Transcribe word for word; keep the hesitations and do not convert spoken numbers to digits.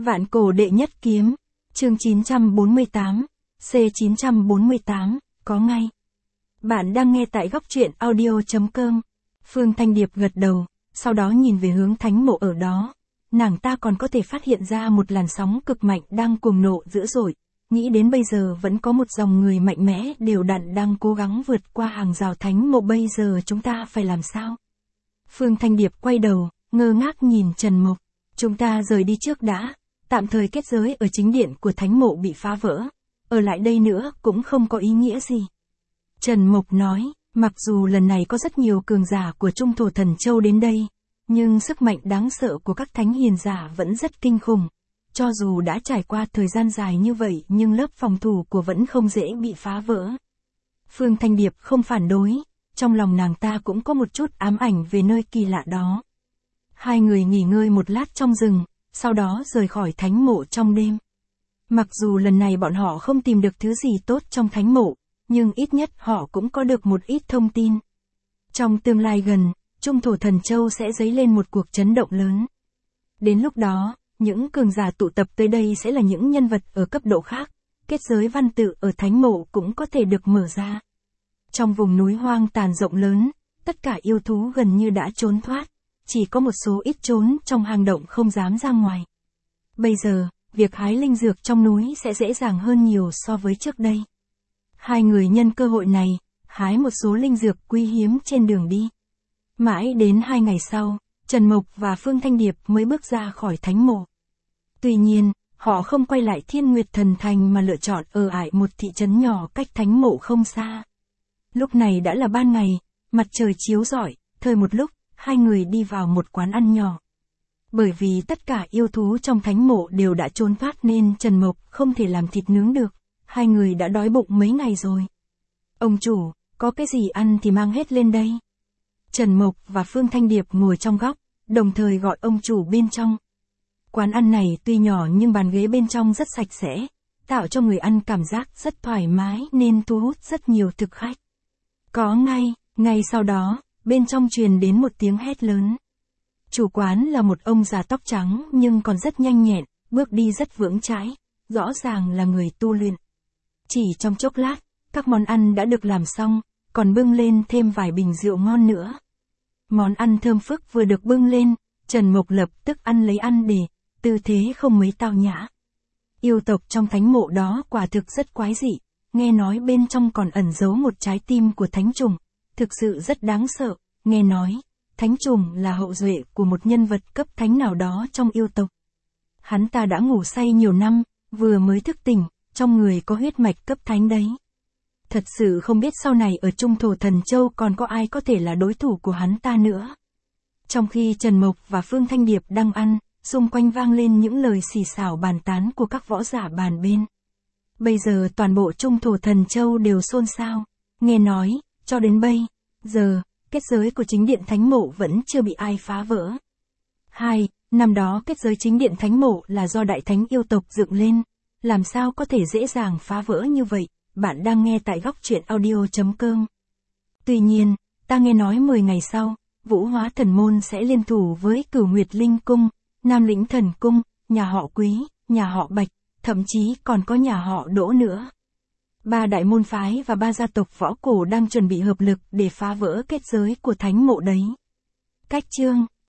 Vạn cổ đệ nhất kiếm, chương chín trăm bốn mươi tám, C chín trăm bốn mươi tám, có ngay. Bạn đang nghe tại góc truyện audio.com. Phương Thanh Điệp gật đầu, sau đó nhìn về hướng thánh mộ ở đó. Nàng ta còn có thể phát hiện ra một làn sóng cực mạnh đang cuồng nộ dữ dội, nghĩ đến bây giờ vẫn có một dòng người mạnh mẽ đều đặn đang cố gắng vượt qua hàng rào thánh mộ, bây giờ chúng ta phải làm sao? Phương Thanh Điệp quay đầu, ngơ ngác nhìn Trần Mộc. Chúng ta rời đi trước đã, tạm thời kết giới ở chính điện của thánh mộ bị phá vỡ, ở lại đây nữa cũng không có ý nghĩa gì. Trần Mộc nói, mặc dù lần này có rất nhiều cường giả của Trung Thổ Thần Châu đến đây, nhưng sức mạnh đáng sợ của các thánh hiền giả vẫn rất kinh khủng. Cho dù đã trải qua thời gian dài như vậy nhưng lớp phòng thủ của vẫn không dễ bị phá vỡ. Phương Thanh Điệp không phản đối, trong lòng nàng ta cũng có một chút ám ảnh về nơi kỳ lạ đó. Hai người nghỉ ngơi một lát trong rừng, sau đó rời khỏi thánh mộ trong đêm. Mặc dù lần này bọn họ không tìm được thứ gì tốt trong thánh mộ, nhưng ít nhất họ cũng có được một ít thông tin. Trong tương lai gần, Trung Thổ Thần Châu sẽ dấy lên một cuộc chấn động lớn. Đến lúc đó, những cường giả tụ tập tới đây sẽ là những nhân vật ở cấp độ khác, kết giới văn tự ở thánh mộ cũng có thể được mở ra. Trong vùng núi hoang tàn rộng lớn, tất cả yêu thú gần như đã trốn thoát, chỉ có một số ít trốn trong hang động không dám ra ngoài. Bây giờ, việc hái linh dược trong núi sẽ dễ dàng hơn nhiều so với trước đây. Hai người nhân cơ hội này, hái một số linh dược quý hiếm trên đường đi. Mãi đến hai ngày sau, Trần Mộc và Phương Thanh Điệp mới bước ra khỏi thánh mộ. Tuy nhiên, họ không quay lại Thiên Nguyệt Thần Thành mà lựa chọn ở ải một thị trấn nhỏ cách thánh mộ không xa. Lúc này đã là ban ngày, mặt trời chiếu rọi, thời một lúc, hai người đi vào một quán ăn nhỏ. Bởi vì tất cả yêu thú trong thánh mộ đều đã trốn thoát nên Trần Mộc không thể làm thịt nướng được, hai người đã đói bụng mấy ngày rồi. Ông chủ, có cái gì ăn thì mang hết lên đây. Trần Mộc và Phương Thanh Điệp ngồi trong góc, đồng thời gọi ông chủ bên trong. Quán ăn này tuy nhỏ nhưng bàn ghế bên trong rất sạch sẽ, tạo cho người ăn cảm giác rất thoải mái nên thu hút rất nhiều thực khách. Có ngay, ngay sau đó, bên trong truyền đến một tiếng hét lớn. Chủ quán là một ông già tóc trắng nhưng còn rất nhanh nhẹn, bước đi rất vững chãi, rõ ràng là người tu luyện. Chỉ trong chốc lát, các món ăn đã được làm xong, còn bưng lên thêm vài bình rượu ngon nữa. Món ăn thơm phức vừa được bưng lên, Trần Mộc lập tức ăn lấy ăn để, tư thế không mấy tao nhã. Yêu tộc trong thánh mộ đó quả thực rất quái dị, nghe nói bên trong còn ẩn giấu một trái tim của thánh trùng, thực sự rất đáng sợ, nghe nói, thánh trùng là hậu duệ của một nhân vật cấp thánh nào đó trong yêu tộc. Hắn ta đã ngủ say nhiều năm, vừa mới thức tỉnh, trong người có huyết mạch cấp thánh đấy. Thật sự không biết sau này ở Trung Thổ Thần Châu còn có ai có thể là đối thủ của hắn ta nữa. Trong khi Trần Mộc và Phương Thanh Điệp đang ăn, xung quanh vang lên những lời xì xào bàn tán của các võ giả bàn bên. Bây giờ toàn bộ Trung Thổ Thần Châu đều xôn xao, nghe nói, cho đến bây giờ, kết giới của chính điện thánh mộ vẫn chưa bị ai phá vỡ. Hai, năm đó kết giới chính điện thánh mộ là do đại thánh yêu tộc dựng lên, làm sao có thể dễ dàng phá vỡ như vậy? Bạn đang nghe tại góc truyện audio.com. Tuy nhiên, ta nghe nói mười ngày sau, Vũ Hóa Thần Môn sẽ liên thủ với Cửu Nguyệt Linh Cung, Nam Lĩnh Thần Cung, nhà họ Quý, nhà họ Bạch, thậm chí còn có nhà họ Đỗ nữa. Ba đại môn phái và ba gia tộc võ cổ đang chuẩn bị hợp lực để phá vỡ kết giới của thánh mộ đấy. Cách chương